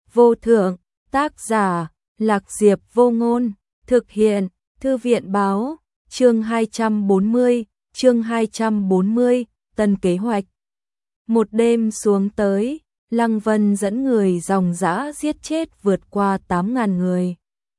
vô thượng, tác giả, Lạc Diệp Vô Ngôn, thực hiện, Thư viện báo, chương 240, tân kế hoạch. Một đêm xuống tới, Lăng Vân dẫn người dòng dã giết chết vượt qua 8.000 người.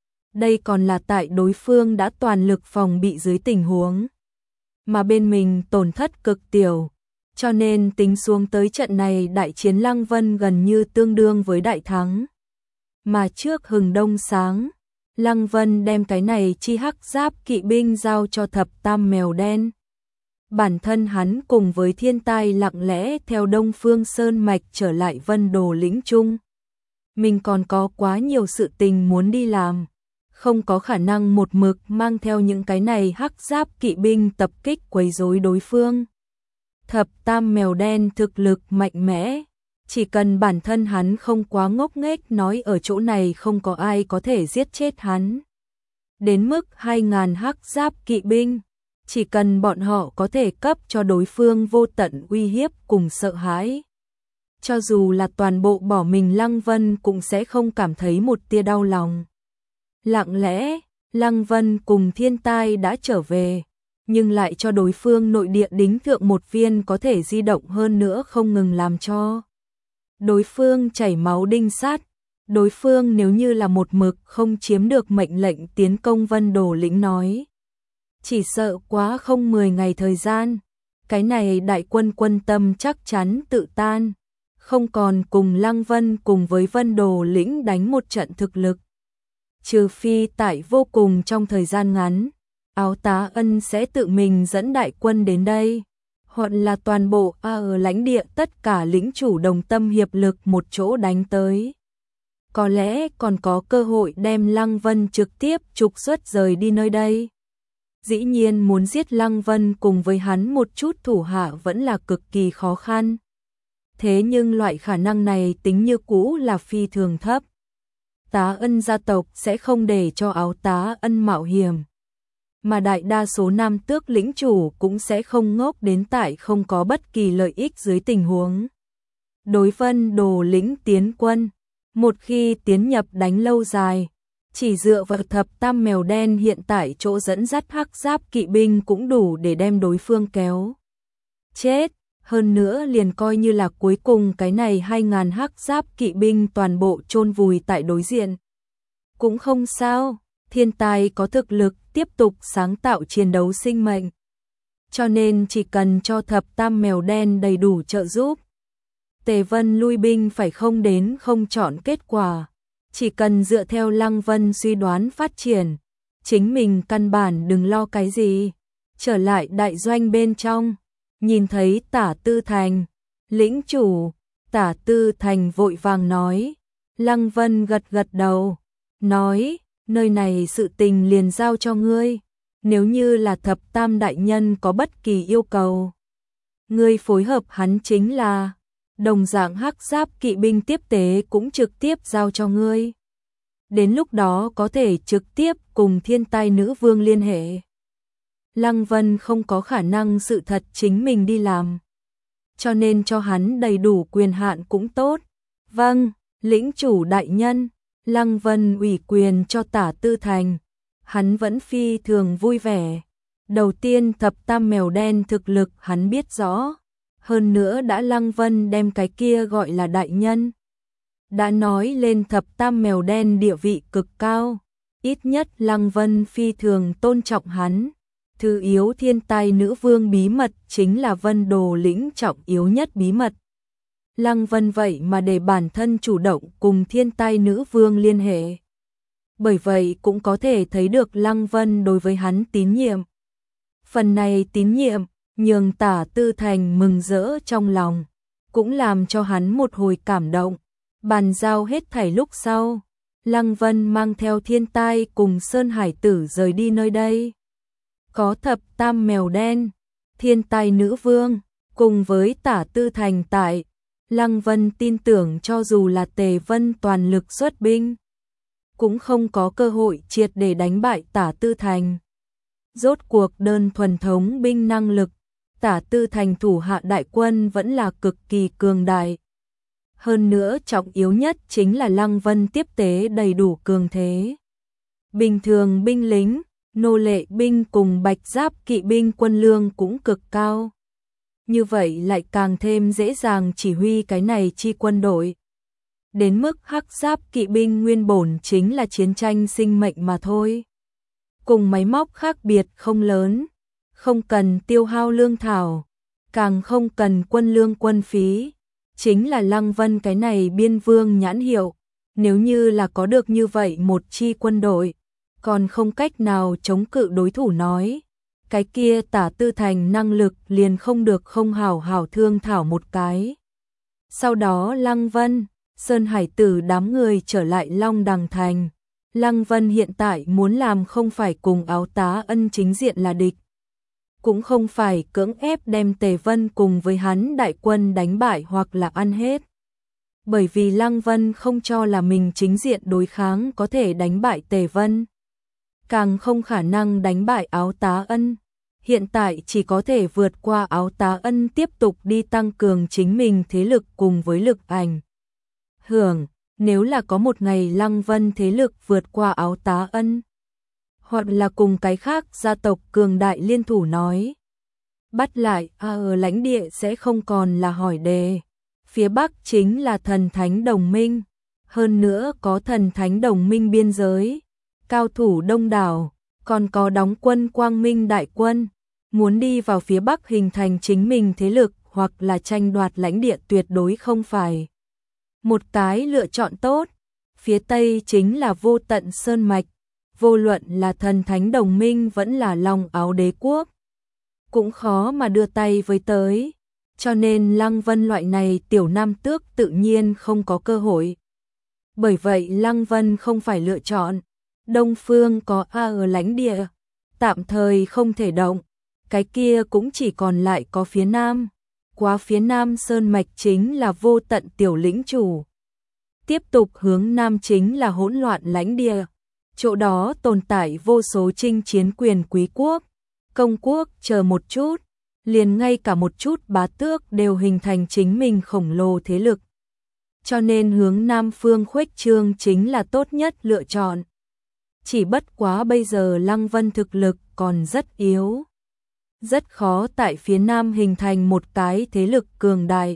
Đây còn là tại đối phương đã toàn lực phòng bị dưới tình huống mà bên mình tổn thất cực tiểu, cho nên tính xuống tới trận này đại chiến Lăng Vân gần như tương đương với đại thắng. Mà trước hừng đông sáng, Lăng Vân đem cái này chi hắc giáp kỵ binh giao cho thập tam mèo đen. Bản thân hắn cùng với thiên tai lặng lẽ theo Đông Phương Sơn Mạch trở lại Vân Đồ lĩnh Trung. Mình còn có quá nhiều sự tình muốn đi làm, không có khả năng một mực mang theo những cái này hắc giáp kỵ binh tập kích quấy rối đối phương. Thập tam mèo đen thực lực mạnh mẽ, chỉ cần bản thân hắn không quá ngốc nghếch nói ở chỗ này không có ai có thể giết chết hắn. Đến mức 2.000 hắc giáp kỵ binh, chỉ cần bọn họ có thể cấp cho đối phương vô tận uy hiếp cùng sợ hãi. Cho dù là toàn bộ bỏ mình Lăng Vân cũng sẽ không cảm thấy một tia đau lòng. Lặng lẽ, Lăng Vân cùng thiên tai đã trở về, nhưng lại cho đối phương nội địa đính thượng một viên có thể di động hơn nữa không ngừng làm cho đối phương chảy máu đinh sát. Đối phương nếu như là một mực không chiếm được mệnh lệnh tiến công Vân Đồ lĩnh nói, chỉ sợ quá không 10 ngày thời gian, cái này đại quân quân tâm chắc chắn tự tan, không còn cùng Lăng Vân cùng với Vân Đồ lĩnh đánh một trận thực lực. Trừ phi tại vô cùng trong thời gian ngắn, Áo Tá Ân sẽ tự mình dẫn đại quân đến đây, hoặc là toàn bộ ở lãnh địa tất cả lĩnh chủ đồng tâm hiệp lực một chỗ đánh tới. Có lẽ còn có cơ hội đem Lăng Vân trực tiếp trục xuất rời đi nơi đây. Dĩ nhiên muốn giết Lăng Vân cùng với hắn một chút thủ hạ vẫn là cực kỳ khó khăn. Thế nhưng loại khả năng này tính như cũ là phi thường thấp. Tá Ân gia tộc sẽ không để cho Áo Tá Ân mạo hiểm. Mà đại đa số nam tước lĩnh chủ cũng sẽ không ngốc đến tại không có bất kỳ lợi ích dưới tình huống đối Vân Đồ lĩnh tiến quân. Một khi tiến nhập đánh lâu dài, chỉ dựa vào thập tam mèo đen hiện tại chỗ dẫn dắt hắc giáp kỵ binh cũng đủ để đem đối phương kéo chết. Hơn nữa liền coi như là cuối cùng cái này 2.000 hắc giáp kỵ binh toàn bộ chôn vùi tại đối diện cũng không sao. Thiên tai có thực lực tiếp tục sáng tạo chiến đấu sinh mệnh, cho nên chỉ cần cho thập tam mèo đen đầy đủ trợ giúp, Tề Vân lui binh phải không đến không chọn kết quả. Chỉ cần dựa theo Lăng Vân suy đoán phát triển, chính mình căn bản đừng lo cái gì. Trở lại đại doanh bên trong, nhìn thấy Tả Tư Thành, lĩnh chủ. Tả Tư Thành vội vàng nói. Lăng Vân gật gật đầu, nói, nơi này sự tình liền giao cho ngươi. Nếu như là thập tam đại nhân có bất kỳ yêu cầu, ngươi phối hợp hắn chính là. Đồng dạng hắc giáp kỵ binh tiếp tế cũng trực tiếp giao cho ngươi. Đến lúc đó có thể trực tiếp cùng thiên tai nữ vương liên hệ. Lăng Vân không có khả năng sự thật chính mình đi làm, cho nên cho hắn đầy đủ quyền hạn cũng tốt. Vâng, lĩnh chủ đại nhân. Lăng Vân ủy quyền cho Tả Tư Thành, hắn vẫn phi thường vui vẻ. Đầu tiên thập tam mèo đen thực lực hắn biết rõ. Hơn nữa đã Lăng Vân đem cái kia gọi là đại nhân. Đã nói lên thập tam mèo đen địa vị cực cao. Ít nhất Lăng Vân phi thường tôn trọng hắn. Thứ yếu thiên tai nữ vương bí mật chính là Vân Đồ lĩnh trọng yếu nhất bí mật. Lăng Vân vậy mà để bản thân chủ động cùng thiên tai nữ vương liên hệ. Bởi vậy cũng có thể thấy được Lăng Vân đối với hắn tín nhiệm. Phần này tín nhiệm nhường Tả Tư Thành mừng rỡ trong lòng, cũng làm cho hắn một hồi cảm động. Bàn giao hết thảy lúc sau, Lăng Vân mang theo thiên tai cùng Sơn Hải Tử rời đi nơi đây. Có thập tam mèo đen, thiên tai nữ vương, cùng với Tả Tư Thành tại, Lăng Vân tin tưởng cho dù là Tề Vân toàn lực xuất binh, cũng không có cơ hội triệt để đánh bại Tả Tư Thành. Rốt cuộc đơn thuần thống binh năng lực, Tả Tư Thành thủ hạ đại quân vẫn là cực kỳ cường đại. Hơn nữa trọng yếu nhất chính là Lăng Vân tiếp tế đầy đủ cường thế. Bình thường binh lính, nô lệ binh cùng bạch giáp kỵ binh quân lương cũng cực cao. Như vậy lại càng thêm dễ dàng chỉ huy cái này chi quân đội. Đến mức hắc giáp kỵ binh nguyên bổn chính là chiến tranh sinh mệnh mà thôi. Cùng máy móc khác biệt không lớn, không cần tiêu hao lương thảo, càng không cần quân lương quân phí. Chính là Lăng Vân cái này biên vương nhãn hiệu, nếu như là có được như vậy một chi quân đội, còn không cách nào chống cự đối thủ nói, cái kia Tả Tư Thành năng lực liền không được không hảo hảo thương thảo một cái. Sau đó Lăng Vân, Sơn Hải Tử đám người trở lại Long Đằng Thành. Lăng Vân hiện tại muốn làm không phải cùng Áo Tá Ân chính diện là địch, cũng không phải cưỡng ép đem Tề Vân cùng với hắn đại quân đánh bại hoặc là ăn hết. Bởi vì Lăng Vân không cho là mình chính diện đối kháng có thể đánh bại Tề Vân, càng không khả năng đánh bại Áo Tá Ân. Hiện tại chỉ có thể vượt qua Áo Tá Ân tiếp tục đi tăng cường chính mình thế lực cùng với lực ảnh hưởng. Nếu là có một ngày Lăng Vân thế lực vượt qua Áo Tá Ân, hoặc là cùng cái khác gia tộc cường đại liên thủ nói, bắt lại ở lãnh địa sẽ không còn là hỏi đề. Phía Bắc chính là thần thánh đồng minh, hơn nữa có thần thánh đồng minh biên giới, cao thủ đông đảo, còn có đóng quân Quang Minh đại quân, muốn đi vào phía Bắc hình thành chính mình thế lực hoặc là tranh đoạt lãnh địa tuyệt đối không phải một cái lựa chọn tốt. Phía Tây chính là Vô Tận Sơn Mạch, vô luận là thần thánh đồng minh vẫn là Long Áo Đế quốc, cũng khó mà đưa tay với tới, cho nên Lăng Vân loại này tiểu nam tước tự nhiên không có cơ hội. Bởi vậy Lăng Vân không phải lựa chọn, Đông Phương có ở lãnh địa, tạm thời không thể động, cái kia cũng chỉ còn lại có phía Nam. Quá phía Nam Sơn Mạch chính là Vô Tận tiểu lĩnh chủ. Tiếp tục hướng Nam chính là hỗn loạn lãnh địa. Chỗ đó tồn tại vô số chinh chiến quyền quý quốc, công quốc chờ một chút, liền ngay cả một chút bá tước đều hình thành chính mình khổng lồ thế lực. Cho nên hướng Nam phương khuếch trương chính là tốt nhất lựa chọn. Chỉ bất quá bây giờ Lăng Vân thực lực còn rất yếu, rất khó tại phía Nam hình thành một cái thế lực cường đại.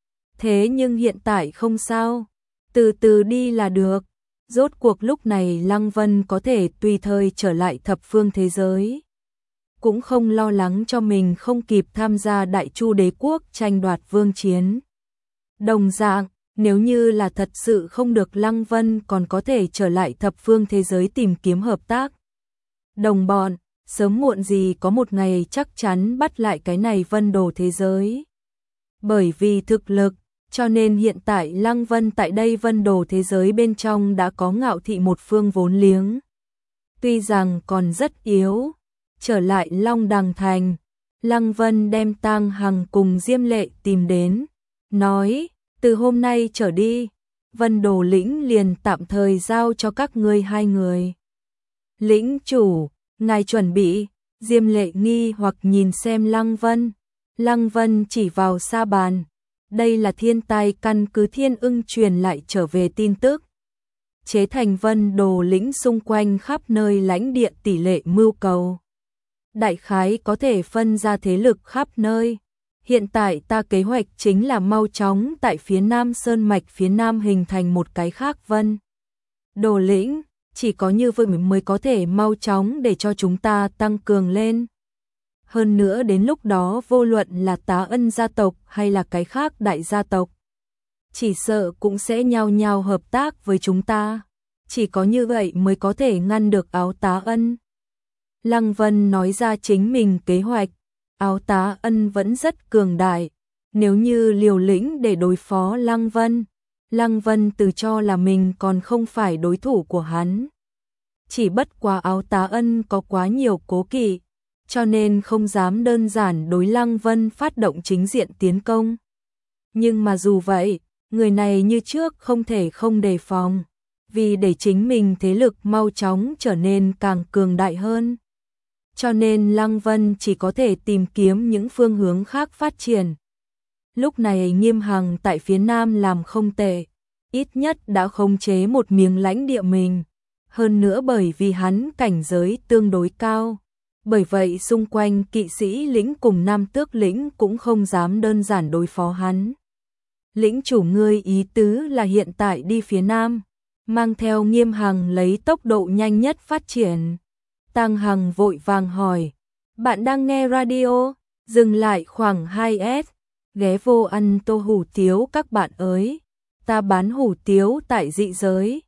Thế nhưng hiện tại không sao, từ từ đi là được. Rốt cuộc lúc này Lăng Vân có thể tùy thời trở lại thập phương thế giới, cũng không lo lắng cho mình không kịp tham gia Đại Chu đế quốc tranh đoạt vương chiến. Đồng dạng, nếu như là thật sự không được, Lăng Vân còn có thể trở lại thập phương thế giới tìm kiếm hợp tác đồng bọn, sớm muộn gì có một ngày chắc chắn bắt lại cái này Vân Đồ thế giới. Bởi vì thực lực, cho nên hiện tại Lăng Vân tại đây Vân Đồ thế giới bên trong đã có Ngạo Thị một phương vốn liếng. Tuy rằng còn rất yếu, trở lại Long Đằng Thành, Lăng Vân đem Tang Hằng cùng Diêm Lệ tìm đến, nói, từ hôm nay trở đi, Vân Đồ lĩnh liền tạm thời giao cho các ngươi hai người. Lĩnh chủ, ngài chuẩn bị. Diêm Lệ nghi hoặc nhìn xem Lăng Vân. Lăng Vân chỉ vào sa bàn. Đây là thiên tai căn cứ Thiên Ưng truyền lại trở về tin tức. Chế thành Vân Đồ lĩnh xung quanh khắp nơi lãnh địa tỷ lệ mưu cầu. Đại khái có thể phân ra thế lực khắp nơi. Hiện tại ta kế hoạch chính là mau chóng tại phía Nam Sơn Mạch phía Nam hình thành một cái khác Vân Đồ lĩnh. Chỉ có như vậy mới có thể mau chóng để cho chúng ta tăng cường lên. Hơn nữa đến lúc đó vô luận là Tá Ân gia tộc hay là cái khác đại gia tộc, chỉ sợ cũng sẽ nhao nhao hợp tác với chúng ta. Chỉ có như vậy mới có thể ngăn được Áo Tá Ân. Lăng Vân nói ra chính mình kế hoạch. Áo Tá Ân vẫn rất cường đại. Nếu như liều lĩnh để đối phó Lăng Vân, Lăng Vân tự cho là mình còn không phải đối thủ của hắn. Chỉ bất quá Áo Tá Ân có quá nhiều cố kỵ, cho nên không dám đơn giản đối Lăng Vân phát động chính diện tiến công. Nhưng mà dù vậy, người này như trước không thể không đề phòng, vì để chính mình thế lực mau chóng trở nên càng cường đại hơn. Cho nên Lăng Vân chỉ có thể tìm kiếm những phương hướng khác phát triển. Lúc này Nghiêm Hằng tại phía Nam làm không tệ, ít nhất đã khống chế một miếng lãnh địa mình. Hơn nữa bởi vì hắn cảnh giới tương đối cao. Bởi vậy xung quanh kỵ sĩ lĩnh cùng Nam Tước lĩnh cũng không dám đơn giản đối phó hắn. Lĩnh chủ ngươi ý tứ là hiện tại đi phía Nam, mang theo Nghiêm Hằng lấy tốc độ nhanh nhất phát triển. Tăng Hằng vội vàng hỏi, bạn đang nghe radio, dừng lại khoảng 2S, ghé vô ăn tô hủ tiếu các bạn ơi, ta bán hủ tiếu tại dị giới.